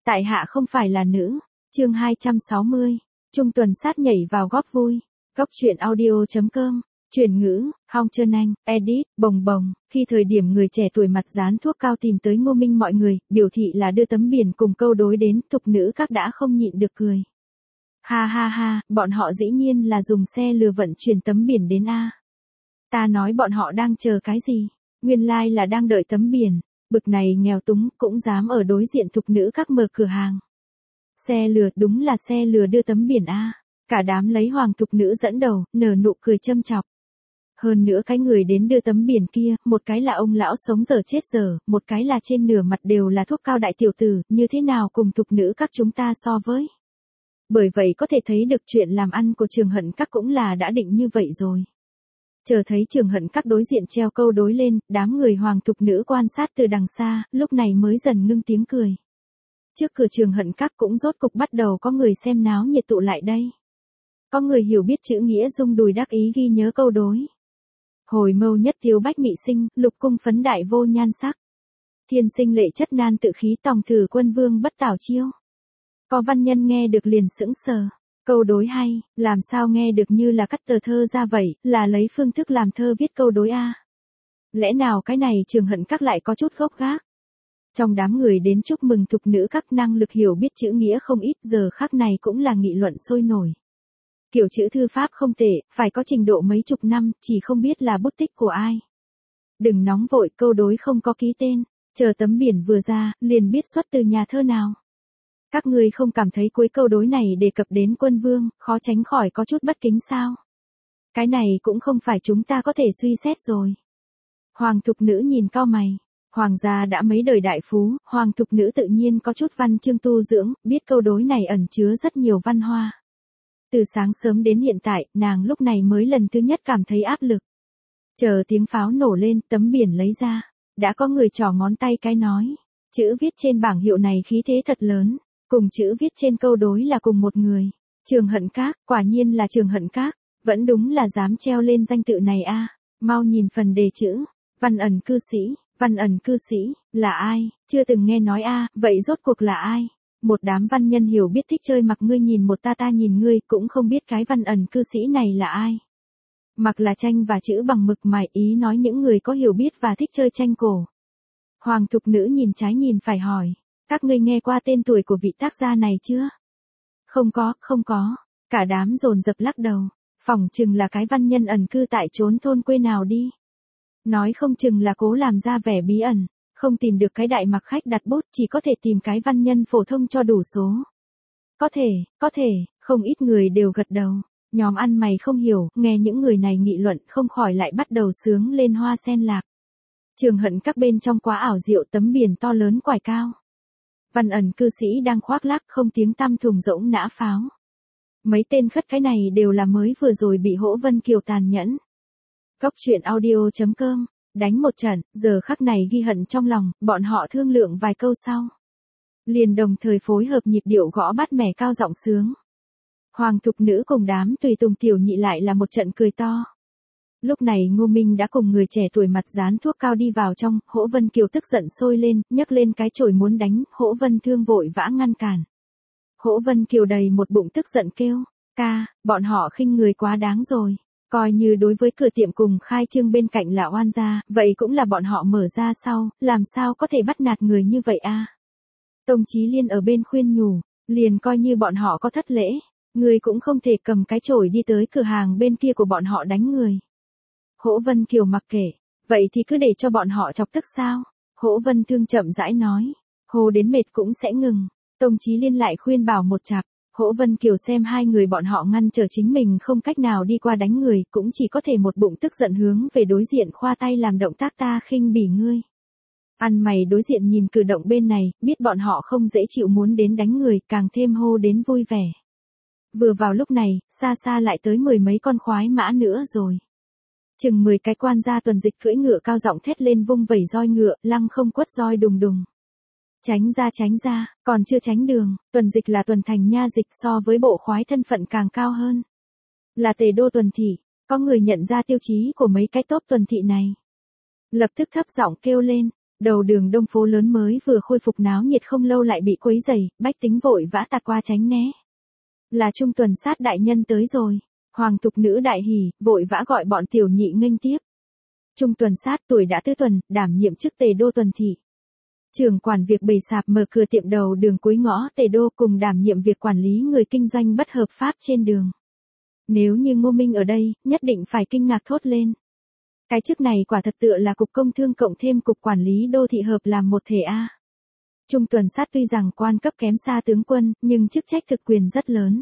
Tại hạ không phải là nữ. Chương 260. Trung tuần sát nhảy vào góp vui. Góc truyện audio.com. Chuyển ngữ, Hong Trơn Anh, edit, bồng bồng. Khi thời điểm người trẻ tuổi mặt dán thuốc cao tìm tới Ngô Minh mọi người, biểu thị là đưa tấm biển cùng câu đối đến, thục nữ các đã không nhịn được cười. Ha ha ha, bọn họ dĩ nhiên là dùng xe lừa vận chuyển tấm biển đến a. Ta nói bọn họ đang chờ cái gì? Nguyên lai là đang đợi tấm biển. Bực này nghèo túng cũng dám ở đối diện thục nữ các mở cửa hàng. Xe lừa, đúng là xe lừa đưa tấm biển a. Cả đám lấy hoàng thục nữ dẫn đầu, nở nụ cười châm chọc. Hơn nữa cái người đến đưa tấm biển kia, một cái là ông lão sống dở chết dở, một cái là trên nửa mặt đều là thuốc cao đại tiểu tử, như thế nào cùng thục nữ các chúng ta so với. Bởi vậy có thể thấy được chuyện làm ăn của Trường Hận Các cũng là đã định như vậy rồi. Chờ thấy Trường Hận Các đối diện treo câu đối lên, đám người hoàng thục nữ quan sát từ đằng xa, lúc này mới dần ngưng tiếng cười. Trước cửa Trường Hận Các cũng rốt cục bắt đầu có người xem náo nhiệt tụ lại đây. Có người hiểu biết chữ nghĩa rung đùi đắc ý ghi nhớ câu đối. Hồi mâu nhất thiếu bách mị sinh, lục cung phấn đại vô nhan sắc. Thiên sinh lệ chất nan tự khí tòng thử quân vương bất tảo chiêu. Có văn nhân nghe được liền sững sờ. Câu đối hay, làm sao nghe được như là cắt tờ thơ ra vậy, là lấy phương thức làm thơ viết câu đối a. Lẽ nào cái này Trường Hận Các lại có chút gốc gác. Trong đám người đến chúc mừng thục nữ các năng lực hiểu biết chữ nghĩa không ít, giờ khắc này cũng là nghị luận sôi nổi. Kiểu chữ thư pháp không tệ, phải có trình độ mấy chục năm, chỉ không biết là bút tích của ai. Đừng nóng vội, câu đối không có ký tên, chờ tấm biển vừa ra, liền biết xuất từ nhà thơ nào. Các ngươi không cảm thấy cuối câu đối này đề cập đến quân vương, khó tránh khỏi có chút bất kính sao? Cái này cũng không phải chúng ta có thể suy xét rồi. Hoàng thục nữ nhìn cau mày. Hoàng gia đã mấy đời đại phú, hoàng thục nữ tự nhiên có chút văn chương tu dưỡng, biết câu đối này ẩn chứa rất nhiều văn hoa. Từ sáng sớm đến hiện tại, nàng lúc này mới lần thứ nhất cảm thấy áp lực. Chờ tiếng pháo nổ lên, tấm biển lấy ra. Đã có người trỏ ngón tay cái nói. Chữ viết trên bảng hiệu này khí thế thật lớn. Cùng chữ viết trên câu đối là cùng một người. Trường Hận Các, quả nhiên là Trường Hận Các. Vẫn đúng là dám treo lên danh tự này a. Mau nhìn phần đề chữ. Văn ẩn cư sĩ, văn ẩn cư sĩ, là ai? Chưa từng nghe nói a, vậy rốt cuộc là ai? Một đám văn nhân hiểu biết thích chơi mặc ngươi nhìn một ta nhìn ngươi, cũng không biết cái văn ẩn cư sĩ này là ai. Mặc là tranh và chữ bằng mực mài, ý nói những người có hiểu biết và thích chơi tranh cổ. Hoàng thục nữ nhìn trái nhìn phải hỏi, các ngươi nghe qua tên tuổi của vị tác gia này chưa? Không có. Cả đám dồn dập lắc đầu, phỏng chừng là cái văn nhân ẩn cư tại chốn thôn quê nào đi. Nói không chừng là cố làm ra vẻ bí ẩn. Không tìm được cái đại mặc khách đặt bút, chỉ có thể tìm cái văn nhân phổ thông cho đủ số. Có thể, không ít người đều gật đầu. Nhóm ăn mày không hiểu, nghe những người này nghị luận không khỏi lại bắt đầu sướng lên hoa sen lạc. Trường Hận Các bên trong quá ảo diệu, tấm biển to lớn quải cao. Văn ẩn cư sĩ đang khoác lác không tiếng tăm thùng rỗng nã pháo. Mấy tên khất cái này đều là mới vừa rồi bị Hỗ Vân Kiều tàn nhẫn. Góc truyện audio.com. Đánh một trận, giờ khắc này ghi hận trong lòng, bọn họ thương lượng vài câu sau. Liền đồng thời phối hợp nhịp điệu gõ bát mẻ cao giọng sướng. Hoàng thục nữ cùng đám tùy tùng tiểu nhị lại là một trận cười to. Lúc này Ngô Minh đã cùng người trẻ tuổi mặt dán thuốc cao đi vào trong, Hỗ Vân Kiều tức giận sôi lên, nhấc lên cái chổi muốn đánh, Hỗ Vân Thương vội vã ngăn cản. Hỗ Vân Kiều đầy một bụng tức giận kêu, ca, bọn họ khinh người quá đáng rồi. Coi như đối với cửa tiệm cùng khai trương bên cạnh là oan gia, vậy cũng là bọn họ mở ra sau, làm sao có thể bắt nạt người như vậy a? Tông Chí Liên ở bên khuyên nhủ, liền coi như bọn họ có thất lễ, người cũng không thể cầm cái chổi đi tới cửa hàng bên kia của bọn họ đánh người. Hỗ Vân Kiều mặc kệ, vậy thì cứ để cho bọn họ chọc tức sao? Hỗ Vân Thương chậm rãi nói, hô đến mệt cũng sẽ ngừng. Tông Chí Liên lại khuyên bảo một chặp. Hỗ Vân Kiều xem hai người bọn họ ngăn trở chính mình không cách nào đi qua đánh người, cũng chỉ có thể một bụng tức giận hướng về đối diện khoa tay làm động tác ta khinh bỉ ngươi. Ăn mày đối diện nhìn cử động bên này, biết bọn họ không dễ chịu muốn đến đánh người, càng thêm hô đến vui vẻ. Vừa vào lúc này, xa xa lại tới 10 mấy con khoái mã nữa rồi. Chừng 10 cái quan gia tuần dịch cưỡi ngựa cao giọng thét lên vung vẩy roi ngựa, lăng không quất roi đùng đùng. Tránh ra, còn chưa tránh đường, tuần dịch là tuần thành nha dịch so với bộ khoái thân phận càng cao hơn. Là tề đô tuần thị, có người nhận ra tiêu chí của mấy cái tốp tuần thị này. Lập tức thấp giọng kêu lên, Đầu đường Đông phố lớn mới vừa khôi phục náo nhiệt không lâu lại bị quấy rầy, bách tính vội vã tạt qua tránh né. Là Trung Tuần Sát đại nhân tới rồi. Hoàng thục nữ đại hỉ, vội vã gọi bọn tiểu nhị nghênh tiếp. Trung Tuần Sát tuổi đã tứ tuần, đảm nhiệm chức Tề Đô tuần thị. Trưởng quản việc bày sạp mở cửa tiệm đầu đường cuối ngõ Tề Đô, cùng đảm nhiệm việc quản lý người kinh doanh bất hợp pháp trên đường. Nếu như Ngô Minh ở đây, nhất định phải kinh ngạc thốt lên. Cái chức này quả thật tựa là cục công thương cộng thêm cục quản lý đô thị hợp làm một thể A. Trung Tuần Sát tuy rằng quan cấp kém xa tướng quân, nhưng chức trách thực quyền rất lớn.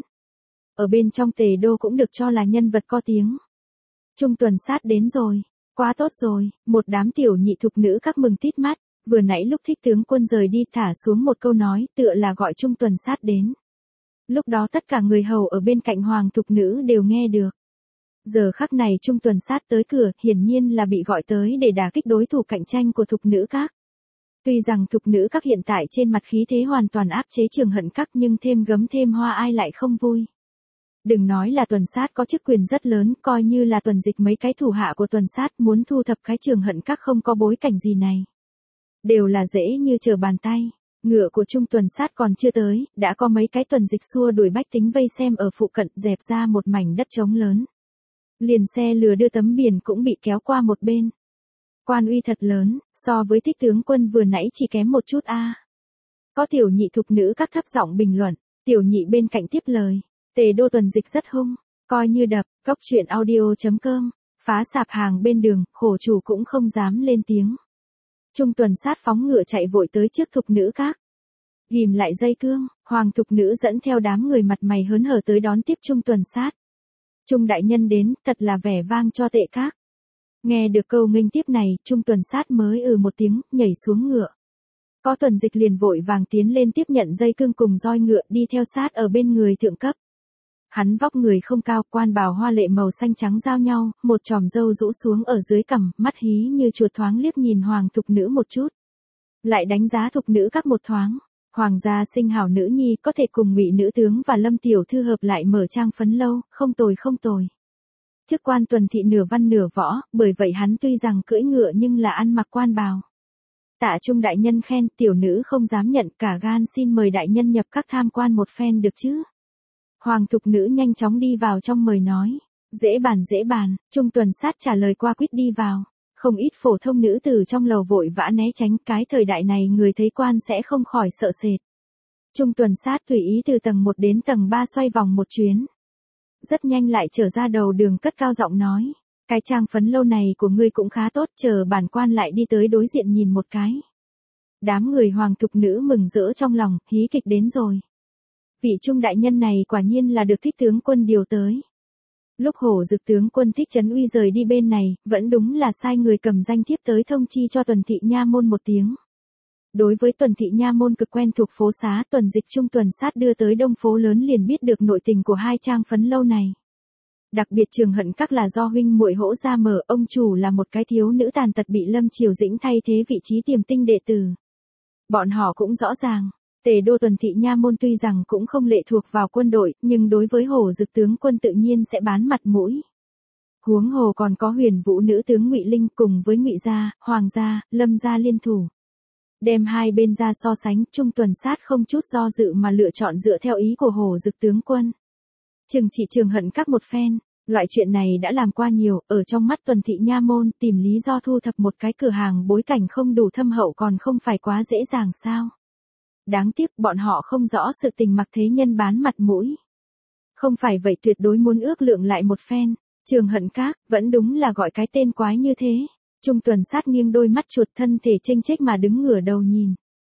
Ở bên trong Tề Đô cũng được cho là nhân vật có tiếng. Trung Tuần Sát đến rồi. Quá tốt rồi, một đám tiểu nhị thục nữ các mừng tít mắt. Vừa nãy lúc thích tướng quân rời đi thả xuống một câu nói tựa là gọi Trung Tuần Sát đến. Lúc đó tất cả người hầu ở bên cạnh hoàng thục nữ đều nghe được. Giờ khắc này Trung Tuần Sát tới cửa, hiển nhiên là bị gọi tới để đả kích đối thủ cạnh tranh của thục nữ các. Tuy rằng thục nữ các hiện tại trên mặt khí thế hoàn toàn áp chế Trường Hận các, nhưng thêm gấm thêm hoa ai lại không vui. Đừng nói là Tuần Sát có chức quyền rất lớn, coi như là Tuần Dịch mấy cái thủ hạ của Tuần Sát muốn thu thập cái Trường Hận các không có bối cảnh gì này. Đều là dễ như trở bàn tay. Ngựa của Trung Tuần Sát còn chưa tới, đã có mấy cái Tuần Dịch xua đuổi bách tính vây xem ở phụ cận, dẹp ra một mảnh đất trống lớn. Liền xe lừa đưa tấm biển cũng bị kéo qua một bên. Quan uy thật lớn, so với Thích tướng quân vừa nãy chỉ kém một chút a. Có tiểu nhị thục nữ các thấp giọng bình luận, tiểu nhị bên cạnh tiếp lời, Tề Đô Tuần Dịch rất hung, coi như đập. Cốc truyện audio.com, phá sạp hàng bên đường, khổ chủ cũng không dám lên tiếng. Trung Tuần Sát phóng ngựa chạy vội tới trước thục nữ các. Ghim lại dây cương, hoàng thục nữ dẫn theo đám người mặt mày hớn hở tới đón tiếp Trung Tuần Sát. Trung đại nhân đến, thật là vẻ vang cho tệ các. Nghe được câu nghênh tiếp này, Trung Tuần Sát mới một tiếng, nhảy xuống ngựa. Có Tuần Dịch liền vội vàng tiến lên tiếp nhận dây cương cùng roi ngựa, đi theo sát ở bên người thượng cấp. Hắn vóc người không cao, quan bào hoa lệ màu xanh trắng giao nhau, một chòm râu rũ xuống ở dưới cằm, mắt hí như chuột thoáng liếc nhìn hoàng thục nữ một chút. Lại đánh giá thục nữ các một thoáng. Hoàng gia sinh hảo nữ nhi, có thể cùng Ngụy nữ tướng và Lâm tiểu thư hợp lại mở trang phấn lâu, không tồi không tồi. Chức quan tuần thị nửa văn nửa võ, bởi vậy hắn tuy rằng cưỡi ngựa nhưng là ăn mặc quan bào. Tạ Trung đại nhân khen, tiểu nữ không dám nhận, cả gan xin mời đại nhân nhập các tham quan một phen được chứ. Hoàng thục nữ nhanh chóng đi vào trong mời nói. Dễ bàn, Trung Tuần Sát trả lời qua quýt đi vào. Không ít phổ thông nữ tử trong lầu vội vã né tránh, cái thời đại này người thấy quan sẽ không khỏi sợ sệt. Trung Tuần Sát tùy ý từ tầng 1 đến tầng 3 xoay vòng một chuyến. Rất nhanh lại trở ra đầu đường cất cao giọng nói. Cái trang phấn lâu này của ngươi cũng khá tốt, chờ bản quan lại đi tới đối diện nhìn một cái. Đám người hoàng thục nữ mừng rỡ trong lòng, hí kịch đến rồi. Vị Trung đại nhân này quả nhiên là được Thích tướng quân điều tới. Lúc Hổ Dực tướng quân Thích Trấn Uy rời đi bên này, vẫn đúng là sai người cầm danh thiếp tới thông chi cho Tuần thị nha môn một tiếng. Đối với Tuần thị nha môn cực quen thuộc phố xá, Tuần Dịch Trung Tuần Sát đưa tới Đông phố lớn liền biết được nội tình của hai trang phấn lâu này. Đặc biệt Trường Hận các là do huynh muội Hỗ ra mở, ông chủ là một cái thiếu nữ tàn tật bị Lâm Triều Dĩnh thay thế vị trí tiềm tinh đệ tử. Bọn họ cũng rõ ràng. Tề Đô Tuần thị nha môn tuy rằng cũng không lệ thuộc vào quân đội, nhưng đối với Hổ Dực tướng quân tự nhiên sẽ bán mặt mũi. Huống hồ còn có Huyền Vũ nữ tướng Ngụy Linh cùng với Ngụy gia, Hoàng gia, Lâm gia liên thủ. Đem hai bên ra so sánh, Trung Tuần Sát không chút do dự mà lựa chọn dựa theo ý của Hổ Dực tướng quân. Trừng trị Trường Hận các một phen, loại chuyện này đã làm qua nhiều, ở trong mắt Tuần thị nha môn tìm lý do thu thập một cái cửa hàng bối cảnh không đủ thâm hậu còn không phải quá dễ dàng sao. Đáng tiếc bọn họ không rõ sự tình mặc thế nhân bán mặt mũi. Không phải vậy tuyệt đối muốn ước lượng lại một phen. Trường Hận các, vẫn đúng là gọi cái tên quái như thế. Trung Tuần Sát nghiêng đôi mắt chuột, thân thể chênh chếch mà đứng ngửa đầu nhìn.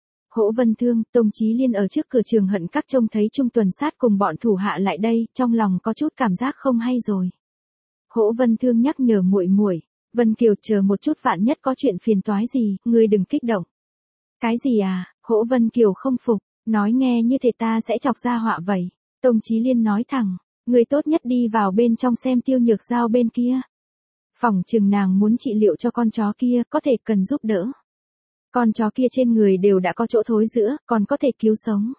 Hỗ Vân Thương, Tông Chí Liên ở trước cửa Trường Hận các trông thấy Trung Tuần Sát cùng bọn thủ hạ lại đây, trong lòng có chút cảm giác không hay rồi. Hỗ Vân Thương nhắc nhở muội muội, Vân Kiều chờ một chút, vạn nhất có chuyện phiền toái gì, ngươi đừng kích động. Cái gì à? Hỗ Vân Kiều không phục, nói nghe như thế ta sẽ chọc ra họa vậy. Tông Chí Liên nói thẳng, người tốt nhất đi vào bên trong xem Tiêu Nhược Giao bên kia. Phỏng chừng nàng muốn trị liệu cho con chó kia, có thể cần giúp đỡ. Con chó kia trên người đều đã có chỗ thối rữa, còn có thể cứu sống.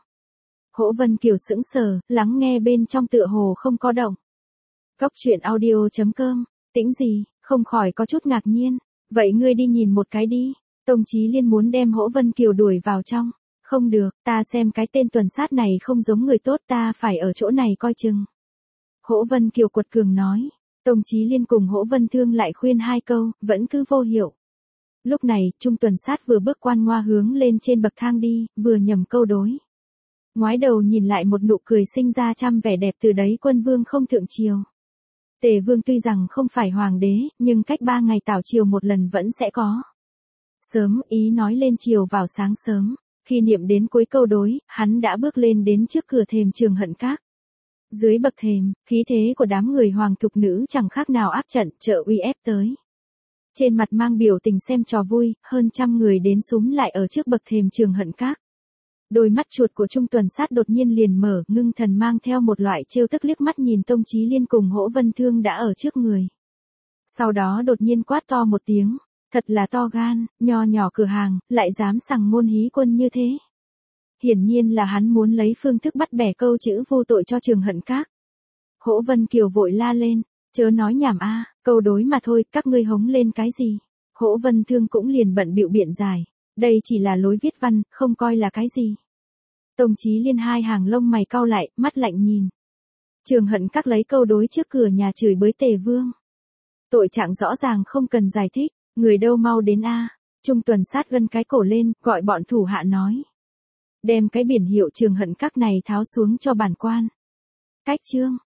Hỗ Vân Kiều sững sờ, lắng nghe bên trong tựa hồ không có động. Cốc truyện audio.com, tĩnh gì, không khỏi có chút ngạc nhiên. Vậy ngươi đi nhìn một cái đi. Tông Chí Liên muốn đem Hỗ Vân Kiều đuổi vào trong. Không được, ta xem cái tên tuần sát này không giống người tốt, ta phải ở chỗ này coi chừng. Hỗ Vân Kiều quật cường nói. Tông Chí Liên cùng Hỗ Vân Thương lại khuyên hai câu, vẫn cứ vô hiệu. Lúc này, Trung tuần sát vừa bước quan ngoa hướng lên trên bậc thang đi, vừa nhầm câu đối. Ngoái đầu nhìn lại một nụ cười sinh ra trăm vẻ đẹp, từ đấy Quân Vương không thượng triều. Tề Vương tuy rằng không phải hoàng đế, nhưng cách 3 ngày tảo triều một lần vẫn sẽ có. Sớm, ý nói lên triều vào sáng sớm. Khi niệm đến cuối câu đối, hắn đã bước lên đến trước cửa thềm Trường Hận Các. Dưới bậc thềm, khí thế của đám người hoàng thục nữ chẳng khác nào áp trận, trợ uy ép tới. Trên mặt mang biểu tình xem trò vui, hơn trăm người đến súm lại ở trước bậc thềm Trường Hận Các. Đôi mắt chuột của Trung tuần sát đột nhiên liền mở, ngưng thần mang theo một loại trêu tức liếc mắt nhìn Tông Chí Liên cùng Hỗ Vân Thương đã ở trước người. Sau đó đột nhiên quát to một tiếng, thật là to gan, nho nhỏ cửa hàng, lại dám sằng môn hí quân như thế. Hiển nhiên là hắn muốn lấy phương thức bắt bẻ câu chữ vô tội cho Trường Hận Các. Hỗ Vân Kiều vội la lên, chớ nói nhảm a, câu đối mà thôi, các ngươi hống lên cái gì. Hỗ Vân Thương cũng liền bận bịu biện giải, đây chỉ là lối viết văn, không coi là cái gì. Tông Chí Liên hai hàng lông mày cau lại, mắt lạnh nhìn. Trường Hận Các lấy câu đối trước cửa nhà chửi bới Tề Vương. Tội trạng rõ ràng không cần giải thích, người đâu mau đến a. Trung tuần sát gân cái cổ lên, gọi bọn thủ hạ nói. Đem cái biển hiệu Trường Hận Các này tháo xuống cho bản quan. Cách chương.